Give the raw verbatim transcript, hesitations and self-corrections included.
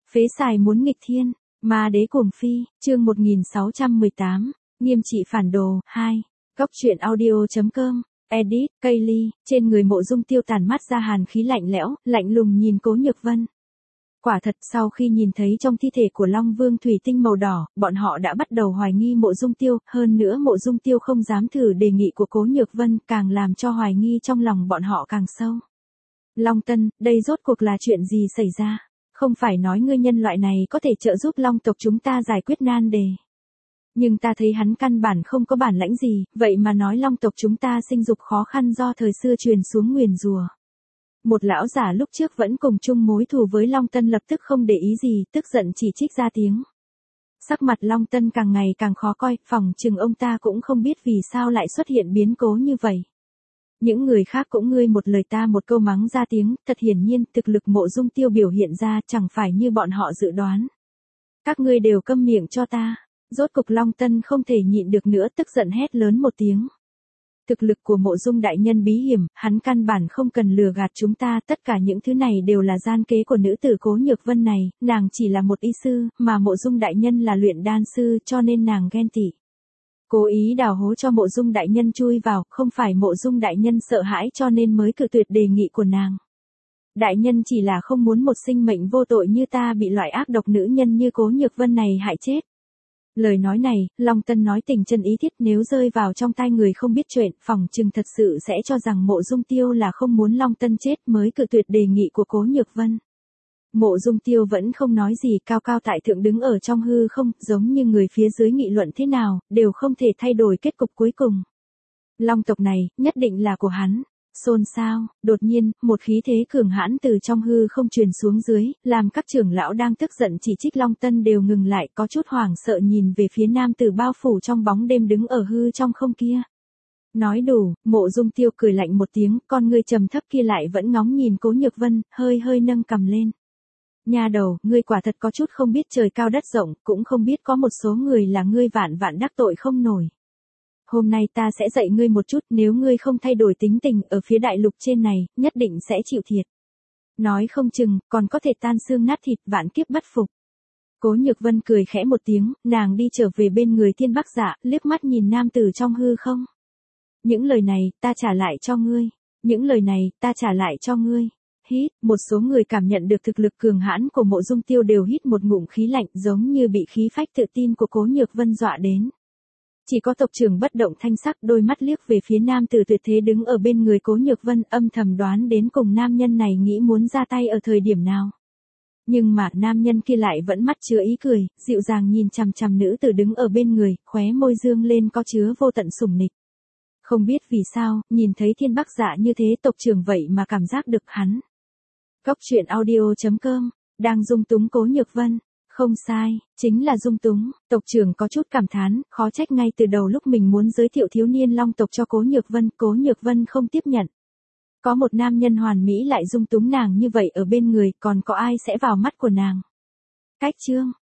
Phế xài muốn nghịch thiên, ma đế cuồng phi, chương một nghìn sáu trăm mười tám, nghiêm trị phản đồ, hai. Góc truyện audio.com, edit, Kaylee, trên người Mộ Dung Tiêu tản mát ra hàn khí lạnh lẽo, lạnh lùng nhìn Cố Nhược Vân. Quả thật sau khi nhìn thấy trong thi thể của Long Vương thủy tinh màu đỏ, bọn họ đã bắt đầu hoài nghi Mộ Dung Tiêu, hơn nữa Mộ Dung Tiêu không dám thử đề nghị của Cố Nhược Vân, càng làm cho hoài nghi trong lòng bọn họ càng sâu. Long Tân, đây rốt cuộc là chuyện gì xảy ra? Không phải nói ngươi nhân loại này có thể trợ giúp Long tộc chúng ta giải quyết nan đề. Nhưng ta thấy hắn căn bản không có bản lãnh gì, vậy mà nói Long tộc chúng ta sinh dục khó khăn do thời xưa truyền xuống nguyền rủa. Một lão giả lúc trước vẫn cùng chung mối thù với Long Tân lập tức không để ý gì, tức giận chỉ trích ra tiếng. Sắc mặt Long Tân càng ngày càng khó coi, phỏng chừng ông ta cũng không biết vì sao lại xuất hiện biến cố như vậy. Những người khác cũng ngươi một lời ta một câu mắng ra tiếng, thật hiển nhiên thực lực Mộ Dung Tiêu biểu hiện ra chẳng phải như bọn họ dự đoán. Các ngươi đều câm miệng cho ta. Rốt cục Long Tân không thể nhịn được nữa, tức giận hét lớn một tiếng. Thực lực của Mộ Dung đại nhân bí hiểm, hắn căn bản không cần lừa gạt chúng ta, tất cả những thứ này đều là gian kế của nữ tử Cố Nhược Vân này, nàng chỉ là một y sư, mà Mộ Dung đại nhân là luyện đan sư, cho nên nàng ghen tị. Cố ý đào hố cho Mộ Dung đại nhân chui vào, không phải Mộ Dung đại nhân sợ hãi cho nên mới cự tuyệt đề nghị của nàng. Đại nhân chỉ là không muốn một sinh mệnh vô tội như ta bị loại ác độc nữ nhân như Cố Nhược Vân này hại chết. Lời nói này, Long Tân nói tình chân ý thiết, nếu rơi vào trong tai người không biết chuyện, phỏng chừng thật sự sẽ cho rằng Mộ Dung Tiêu là không muốn Long Tân chết mới cự tuyệt đề nghị của Cố Nhược Vân. Mộ Dung Tiêu vẫn không nói gì, cao cao tại thượng đứng ở trong hư không, giống như người phía dưới nghị luận thế nào, đều không thể thay đổi kết cục cuối cùng. Long tộc này, nhất định là của hắn. Xôn xao, đột nhiên, một khí thế cường hãn từ trong hư không truyền xuống dưới, làm các trưởng lão đang tức giận chỉ trích Long Tân đều ngừng lại, có chút hoảng sợ nhìn về phía nam tử bao phủ trong bóng đêm đứng ở hư trong không kia. Nói đủ, Mộ Dung Tiêu cười lạnh một tiếng, con ngươi trầm thấp kia lại vẫn ngóng nhìn Cố Nhược Vân, hơi hơi nâng cằm lên. Nha đầu, ngươi quả thật có chút không biết trời cao đất rộng, cũng không biết có một số người là ngươi vạn vạn đắc tội không nổi. Hôm nay ta sẽ dạy ngươi một chút, nếu ngươi không thay đổi tính tình ở phía đại lục trên này, nhất định sẽ chịu thiệt. Nói không chừng, còn có thể tan xương nát thịt, vạn kiếp bất phục. Cố Nhược Vân cười khẽ một tiếng, nàng đi trở về bên người Thiên Bắc Dạ, liếc mắt nhìn nam tử trong hư không. Những lời này, ta trả lại cho ngươi. Những lời này, ta trả lại cho ngươi. Hít, một số người cảm nhận được thực lực cường hãn của Mộ Dung Tiêu đều hít một ngụm khí lạnh, giống như bị khí phách tự tin của Cố Nhược Vân dọa đến. Chỉ có tộc trưởng bất động thanh sắc, đôi mắt liếc về phía nam tử tuyệt thế đứng ở bên người Cố Nhược Vân, âm thầm đoán đến cùng nam nhân này nghĩ muốn ra tay ở thời điểm nào. Nhưng mà nam nhân kia lại vẫn mắt chứa ý cười, dịu dàng nhìn chằm chằm nữ tử đứng ở bên người, khóe môi dương lên có chứa vô tận sủng nịch. Không biết vì sao, nhìn thấy Thiên Bắc Dạ như thế, tộc trưởng vậy mà cảm giác được hắn. Góc truyện audio.com, đang dung túng Cố Nhược Vân. Không sai, chính là dung túng, tộc trưởng có chút cảm thán, khó trách ngay từ đầu lúc mình muốn giới thiệu thiếu niên Long tộc cho Cố Nhược Vân, Cố Nhược Vân không tiếp nhận. Có một nam nhân hoàn mỹ lại dung túng nàng như vậy ở bên người, còn có ai sẽ vào mắt của nàng. Cách chương,